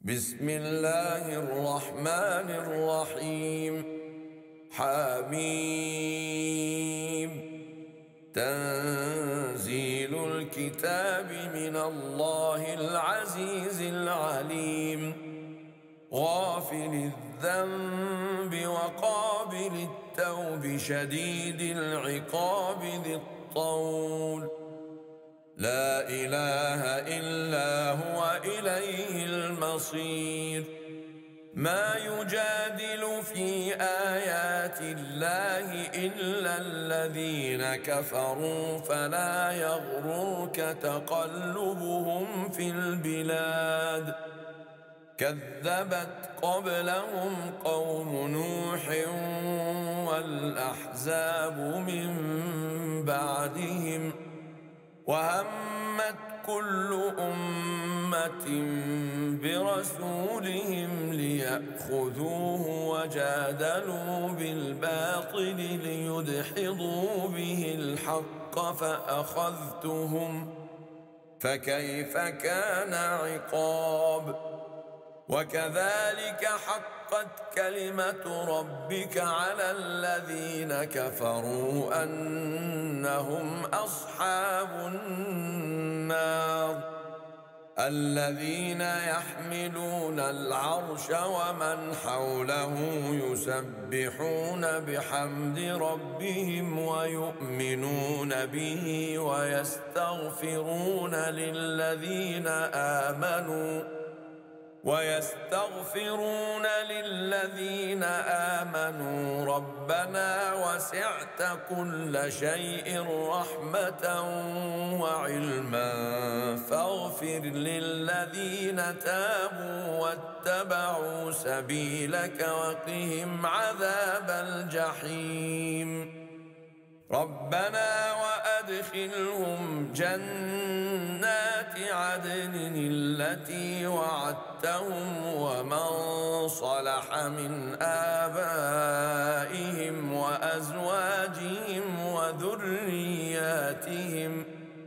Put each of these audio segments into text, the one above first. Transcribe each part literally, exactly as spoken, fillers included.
بسم الله الرحمن الرحيم. حميم. تنزيل الكتاب من الله العزيز العليم. غافل الذنب وقابل التوب شديد العقاب ذي الطول. لا إله إلا هو إليه المصير. ما يجادل في آيات الله إلا الذين كفروا فلا يغررك تقلبهم في البلاد. كذبت قبلهم قوم نوح والأحزاب من بعدهم. وهمت كل أمة برسولهم ليأخذوه وجادلوا بالباطل ليدحضوا به الحق فأخذتهم فكيف كان عقاب. وكذلك حقت كلمة ربك على الذين كفروا أنهم أصحاب النار. الذين يحملون العرش ومن حوله يسبحون بحمد ربهم ويؤمنون به ويستغفرون للذين آمنوا ويستغفرون للذين آمنوا ربنا وسعت كل شيء رحمة وعلما فاغفر للذين تابوا واتبعوا سبيلك وقهم عذاب الجحيم. ربنا وأدخلهم جنات عدن التي وعدتهم ومن صلح من آبائهم وأزواجهم وذرياتهم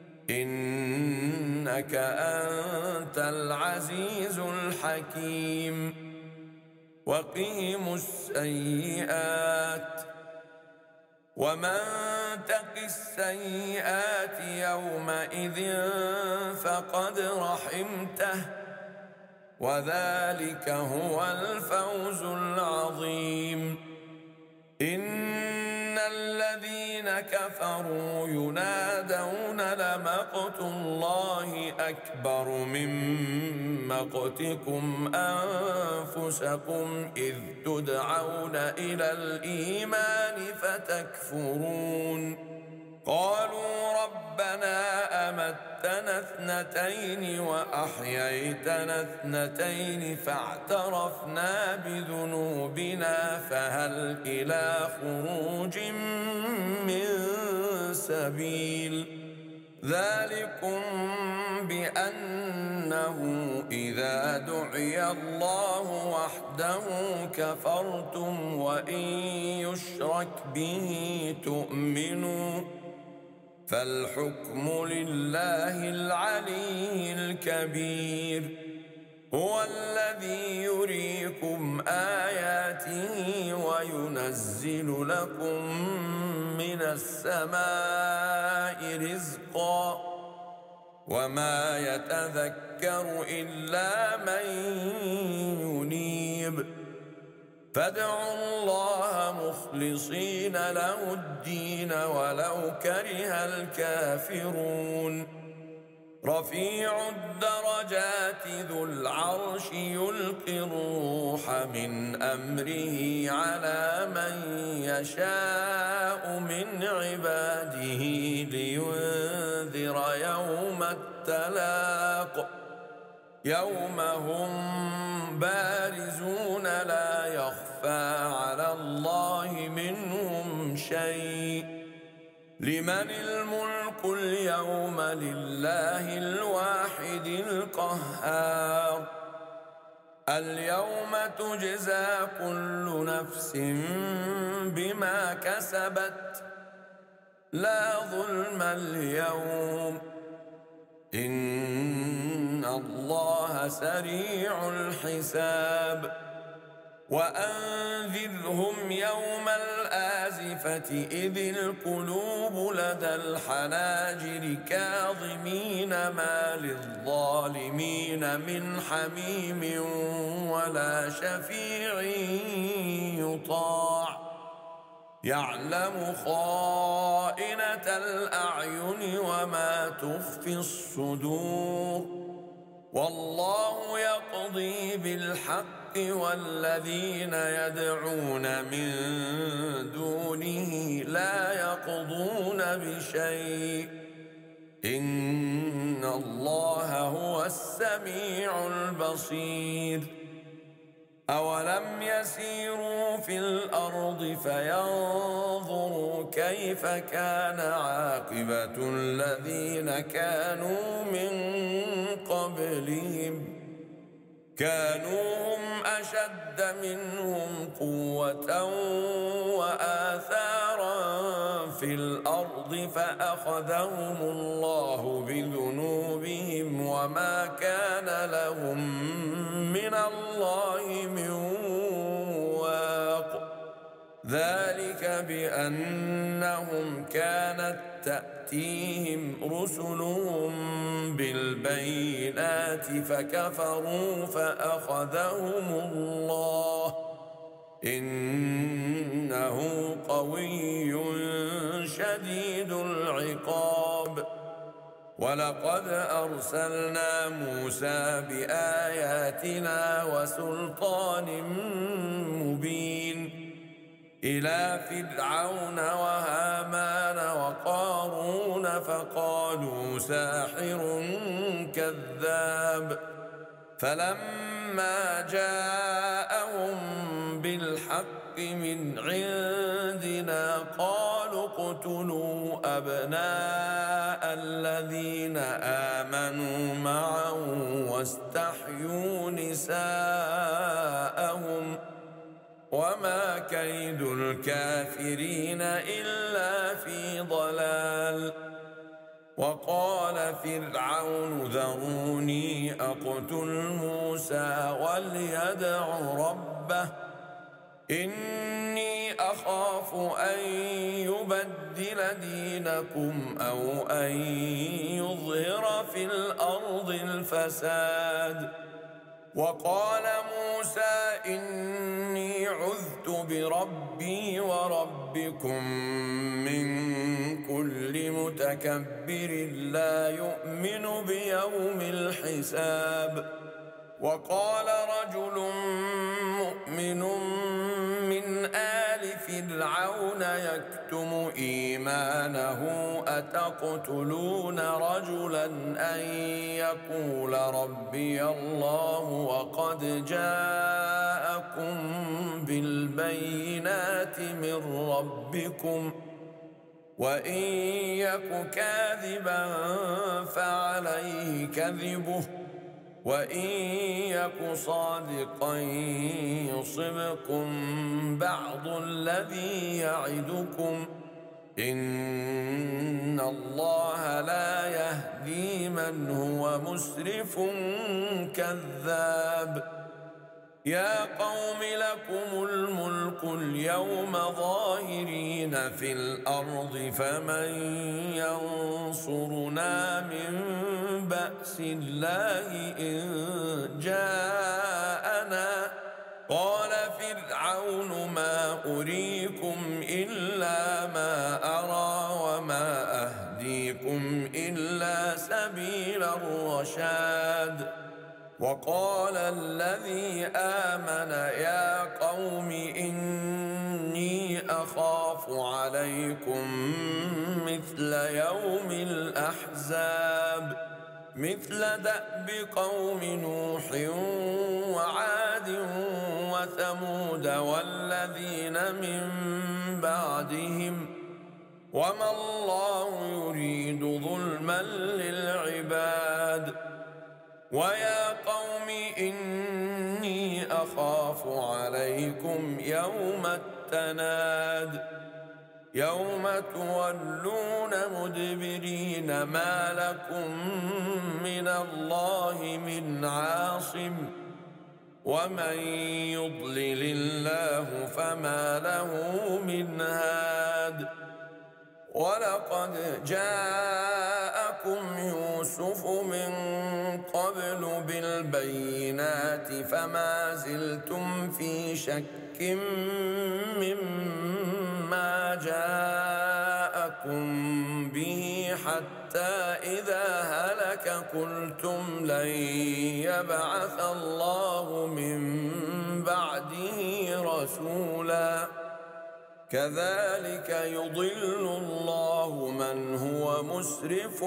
إنك أنت العزيز الحكيم. وقهم السيئات ومن تق السيئات يومئذ فقد رحمته وذلك هو الفوز العظيم. إن الذين كفروا ينادون لمقت الله أكبر من مقتكم أنفسكم إذ تدعون إلى الإيمان فتكفرون. قالوا ربنا أمتنا اثنتين وأحييتنا اثنتين فاعترفنا بذنوبنا فهل إلى خروج من سبيل. ذلكم بأنه إذا دعي الله وحده كفرتم وإن يشرك به تؤمنوا فالحكم لله العلي الكبير. هو الذي يريكم آياته وينزل لكم من السماء رزقا وما يتذكر إلا من ينيب. فادعوا الله مخلصين له الدين ولو كره الكافرون. رفيع الدرجات ذو العرش يلقي الروح من أمره على من يشاء من عباده لينذر يوم التلاق. يوم هم بارزون لا يخفى على الله منهم شيء. لمن الملك اليوم لله الواحد القهار. اليوم تجزى كل نفس بما كسبت لا ظلم اليوم إن الله سريع الحساب وأنذرهم يوم الآزفة إذ القلوب لدى الحناجر كاظمين ما للظالمين من حميم ولا شفيع يطاع يعلم خائنة الأعين وما تخفي الصدور والله يقضي بالحق والذين يدعون من دونه لا يقضون بشيء إن الله هو السميع البصير أولم يسيروا في الأرض فينظروا كيف كان عاقبة الذين كانوا من قبلهم كانوا هم أشد منهم قوة وآثارا في الأرض فأخذهم الله بذنوبهم وما كان لهم من الله من واق ذلك بأنهم كانت تأتيهم رسلهم بالبينات فكفروا فأخذهم الله إنه قوي شديد العقاب ولقد أرسلنا موسى بآياتنا وسلطان مبين إلى فرعون وهامان وقارون فقالوا ساحر كذاب فلما جاءهم بالحق من عندنا قالوا اقتلوا أبناء الذين آمنوا معه واستحيوا نساءهم وما كيد الكافرين إلا في ضلال وقال فرعون ذروني أقتل موسى وليدع ربه إني أخاف أن يبدل دينكم أو أن يظهر في الأرض الفساد وقال موسى إني عذت بربي وربكم من كل متكبر لا يؤمن بيوم الحساب وقال رجل مؤمن من آل فرعون يكتم إيمانه أتقتلون رجلا أن يقول ربي الله وقد جاءكم بالبينات من ربكم وإن يك كاذبا فعليه كذبه وإن يك صادقا يصبكم بعض الذي يعدكم إن الله لا يهدي من هو مسرف كذاب يا قوم لكم الملك اليوم ظاهرين في الأرض فمن ينصرنا من بأس الله إن جاءنا قال فرعون ما أريكم إلا ما أرى وما أهديكم إلا سبيل الرشاد وقال الذي آمن يا قوم إني أخاف عليكم مثل يوم الأحزاب مثل دأب قوم نوح وعاد وثمود والذين من بعدهم وما الله يريد ظلما للعباد ويا قوم إني أخاف عليكم يوم التناد يوم تولون مدبرين ما لكم من الله من عاصم ومن يضلل الله فما له من هاد ولقد جاءكم يوسف من قبل بالبينات فما زلتم في شك مما جاءكم به حتى إذا هلك قلتم لن يبعث الله من بعده رسولا كذلك يضل الله من هو مسرف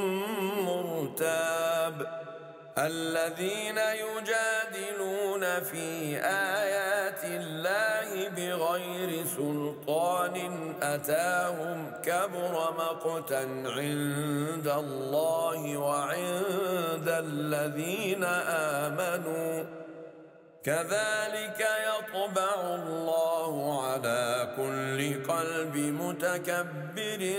مرتاب الذين يجادلون في آيات الله بغير سلطان أتاهم كبر مقتا عند الله وعند الذين آمنوا كذلك يطبع الله على كل قلب متكبر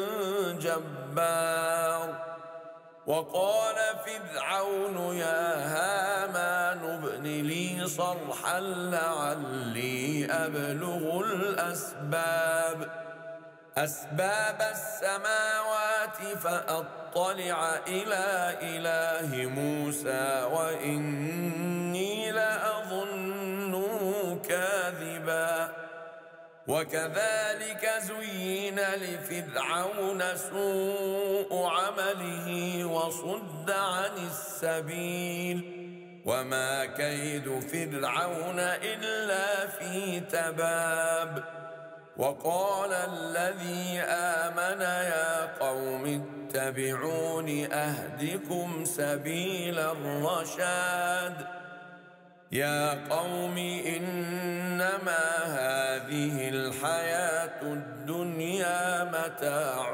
جبار وقال فرعون يا هامان ابن لي صرحا لعلي أبلغ الأسباب أسباب السماوات فأطلع إلى إله موسى وإني لأظنه كاذبا وكذلك زين لفرعون سوء عمله وصد عن السبيل وما كيد فرعون إلا في تباب وقال الذي آمن يا قوم اتبعون أهدكم سبيل الرشاد يا قوم إنما هذه الحياة الدنيا متاع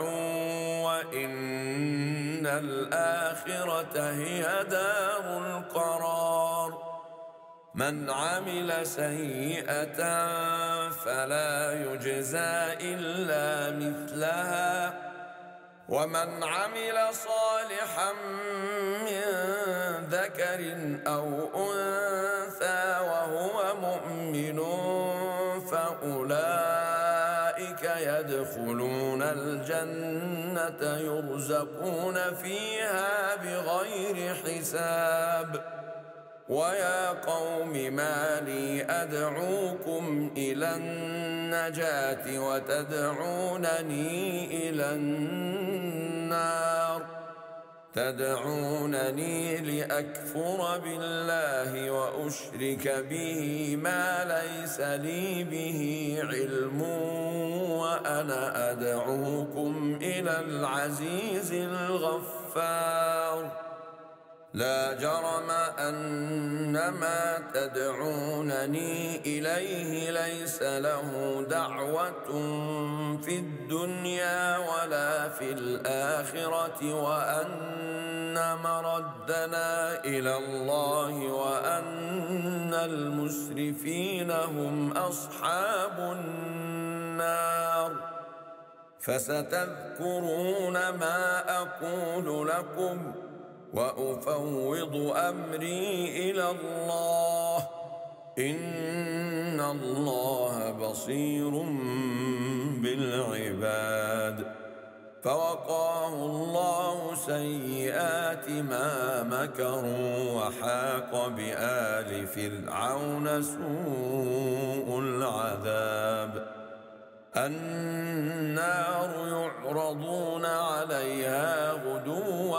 وإن الآخرة هي دار القرار من عمل سيئة فلا يجزى إلا مثلها ومن عمل صالحا من ذكر أو أنثى وهو مؤمن فأولئك يدخلون الجنة يرزقون فيها بغير حساب ويا قوم ما لي أدعوكم إلى النجاة وتدعونني إلى النار تدعونني لأكفر بالله وأشرك به ما ليس لي به علم وأنا أدعوكم إلى العزيز الغفار لا جرم أن ما تدعونني إليه ليس له دعوة في الدنيا ولا في الآخرة وأن مردنا إلى الله وأن المسرفين هم أصحاب النار فستذكرون ما أقول لكم وأفوض أمري إلى الله إن الله بصير بالعباد فوقاه الله سيئات ما مكروا وحاق بآل فرعون سوء العذاب النار يعرضون عليها غدوا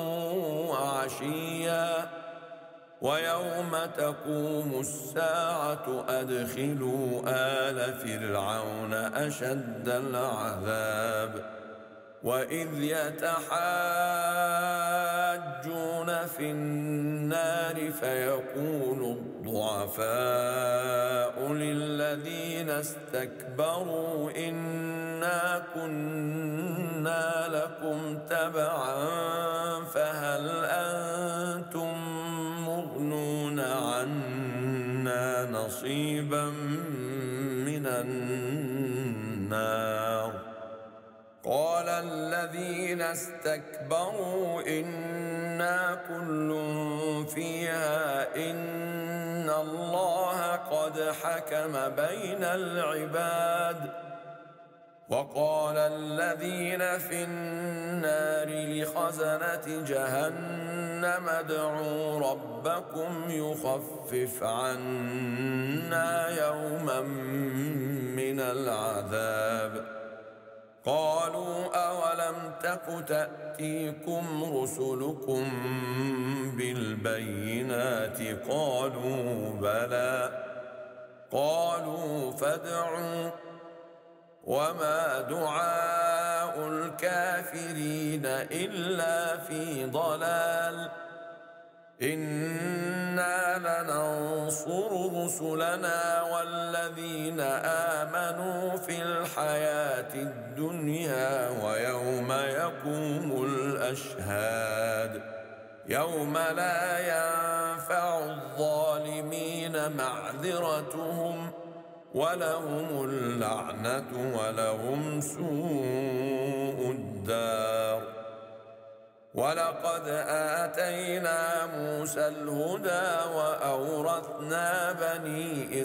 وعشيا ويوم تقوم الساعة أدخلوا آل فرعون أشد العذاب وإذ يتحاجون في النار فيقول الضعفاء للذين استكبروا إنا كنا لكم تبعا فهل أنتم مغنون عنا نصيبا من النار قال الذين استكبروا إنا كل فيها إن الله قد حكم بين العباد. وقال الذين في النار لخزنة جهنم ادعوا ربكم يخفف عنا يوما من العذاب. قالوا أولم تك تأتيكم رسلكم بالبينات قالوا بلى. قالوا فادعوا وما دعاء الكافرين إلا في ضلال. إنا لننصر رسلنا والذين آمنوا في الحياة الدنيا ويوم يقوم الأشهاد يوم لا ينفع الظالمين معذرتهم ولهم اللعنة ولهم سوء الدار. ولقد آتينا موسى الهدى وأورثنا بني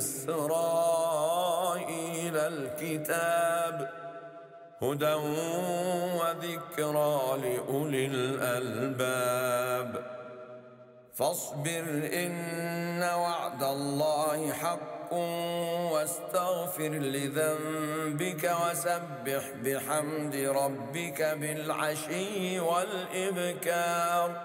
إسرائيل الكتاب هدى وذكرى لأولي الألباب. فاصبر إن وعد الله حق واستغفر لذنبك وسبح بحمد ربك بالعشي والإبكار.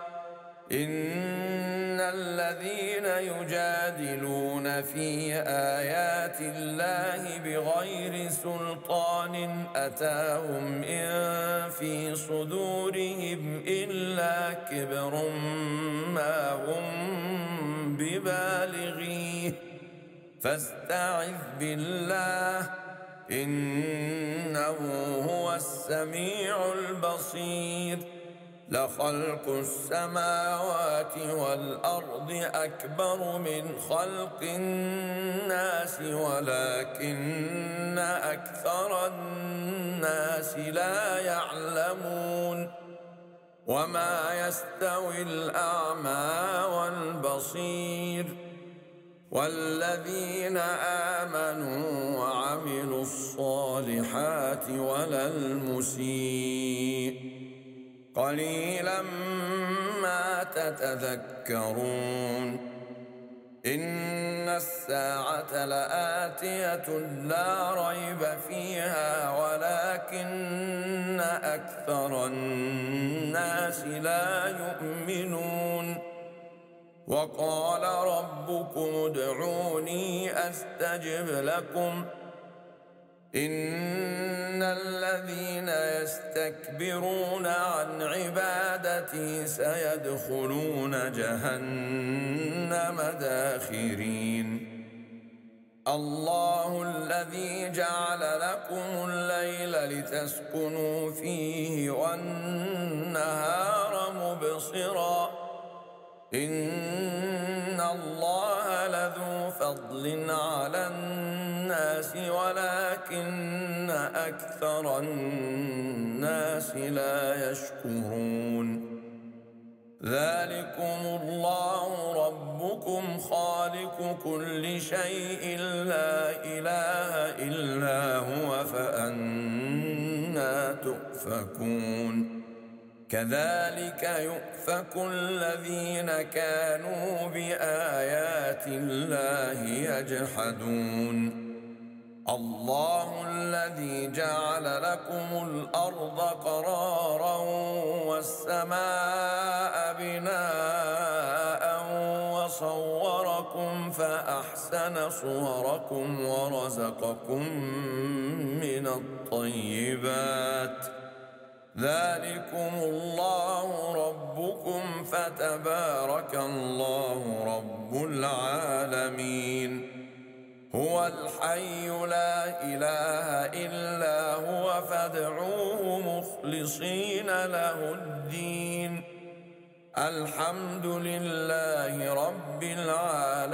إن الذين يجادلون في آيات الله بغير سلطان أتاهم إن في صدورهم إلا كبر ما هم ببالغيه فاستعذ بالله إنه هو السميع البصير. لخلق السماوات والأرض أكبر من خلق الناس ولكن أكثر الناس لا يعلمون. وما يستوي الأعمى والبصير والذين آمنوا وعملوا الصالحات ولا المسيء قليلا ما تتذكرون. إن الساعة لآتية لا ريب فيها ولكن أكثر الناس لا يؤمنون. وقال ربكم ادعوني أستجب لكم إن الذين يستكبرون عن عبادتي سيدخلون جهنم داخرين. الله الذي جعل لكم الليل لتسكنوا فيه والنهار مبصرا إن الله لذو فضل على الناس ولكن أكثر الناس لا يشكرون. ذلكم الله ربكم خالق كل شيء لا إله إلا هو فأنى تؤفكون. كذلك يؤفك الذين كانوا بآيات الله يجحدون. الله الذي جعل لكم الأرض قرارا والسماء بناء وصوركم فأحسن صوركم ورزقكم من الطيبات. ذلكم الله ربكم فتبارك الله رب العالمين. هو الحي لا إله إلا هو فادعوه مخلصين له الدين. الحمد لله رب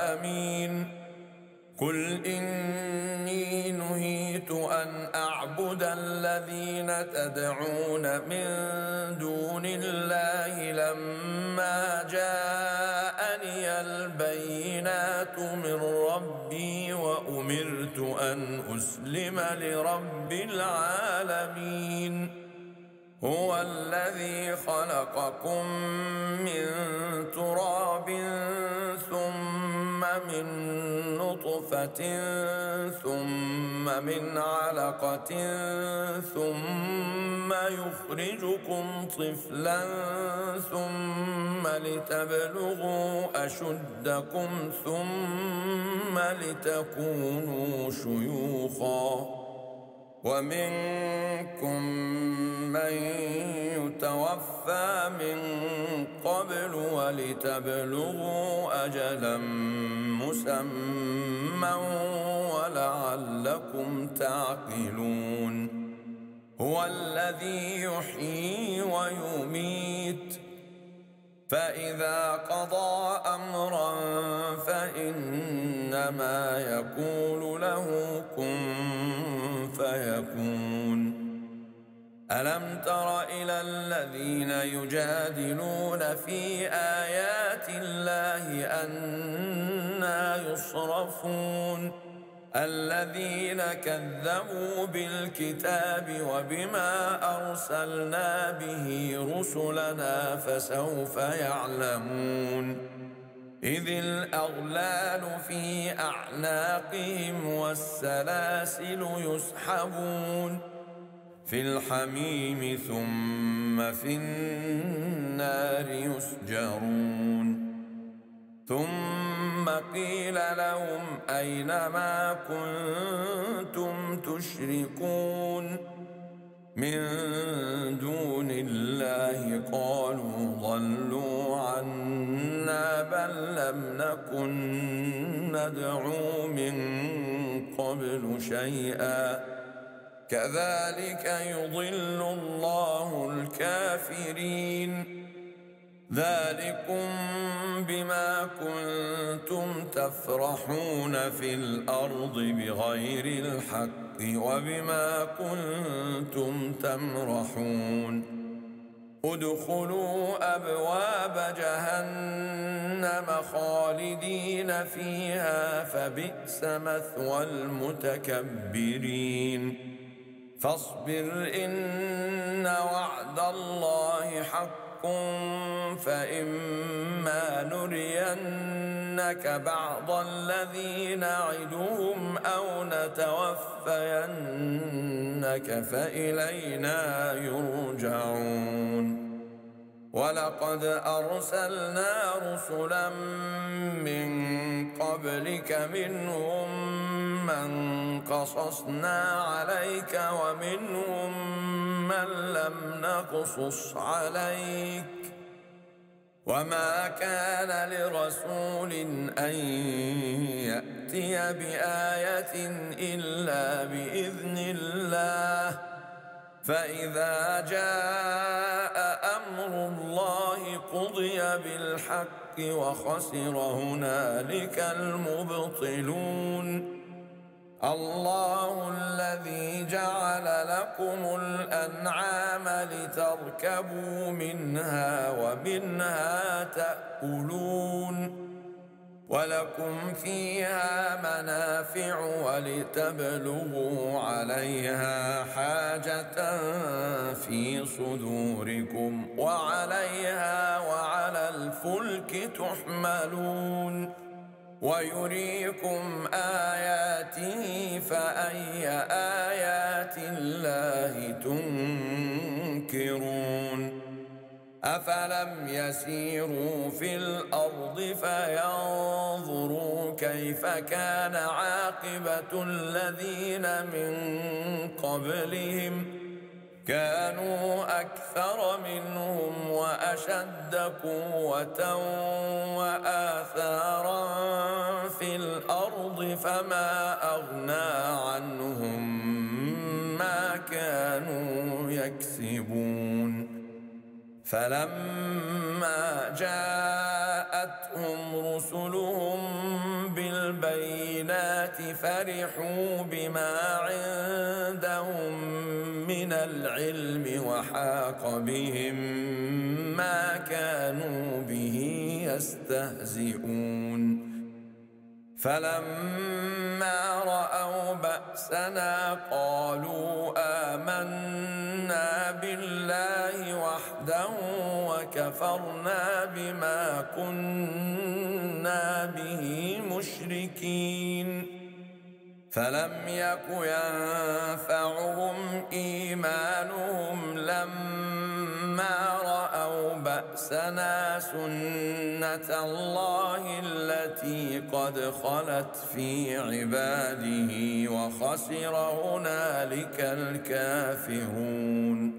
العالمين. قل إني نهيت أن أعبد وثمود الذين تدعون من دون الله لما جاءني البينات من ربي وأمرت أن أسلم لرب العالمين هو الذي خلقكم من تراب ثم من نطفة ثم من علقة ثم يخرجكم طفلا ثم لتبلغوا أشدكم ثم لتكونوا شيوخا ومنكم من يتوفى من قبل ولتبلغوا أجلا مسمى ولعلكم تعقلون هو الذي يحيي ويميت فإذا قضى أمرا فإنما يقول له كن فيكون ألم تر إلى الذين يجادلون في آيات الله أنى يصرفون الذين كذبوا بالكتاب وبما أرسلنا به رسلنا فسوف يعلمون إذ الأغلال في أعناقهم والسلاسل يسحبون في الحميم ثم في النار يسجرون ثم قيل لهم أين ما كنتم تشركون من دون الله قالوا ضلوا عنا بل لم نكن ندعو من قبل شيئا كذلك يضل الله الكافرين ذلكم بما كنتم تفرحون في الأرض بغير الحق وبما كنتم تمرحون ادخلوا أبواب جهنم خالدين فيها فبئس مثوى المتكبرين فاصبر إن وعد الله حق فإما نرينك بعض الذي نعدهم أو نتوفينك فإلينا يرجعون ولقد أرسلنا رسلا من قبلك منهم من قصصنا عليك ومنهم من لم نقصص عليك وما كان لرسول أن يأتي بآية إلا بإذن الله فإذا جاء أمر الله قضي بالحق وخسر هنالك المبطلون الله الذي جعل لكم الأنعام لتركبوا منها ومنها تأكلون ولكم فيها منافع ولتبلغوا عليها حاجة في صدوركم وعليها وعلى الفلك تحملون ويريكم آياته فأي آيات الله تنكرون أفلم يسيروا في الأرض فينظروا كيف كان عاقبة الذين من قبلهم كانوا أكثر منهم وأشد قوة وآثارا في الأرض فما أغنى عنهم ما كانوا يكسبون فلما جاءتهم رسلهم بالبينات بالبينات فرحوا بما عندهم من العلم وحاق بهم ما كانوا به يستهزئون فلما رأوا بأسنا قالوا آمنا بالله وحده وكفرنا بما كنا به مشركين فلم يك ينفعهم إيمانهم لما رأوا بأسنا سنة الله التي قد خلت في عباده وخسر هنالك الكافرون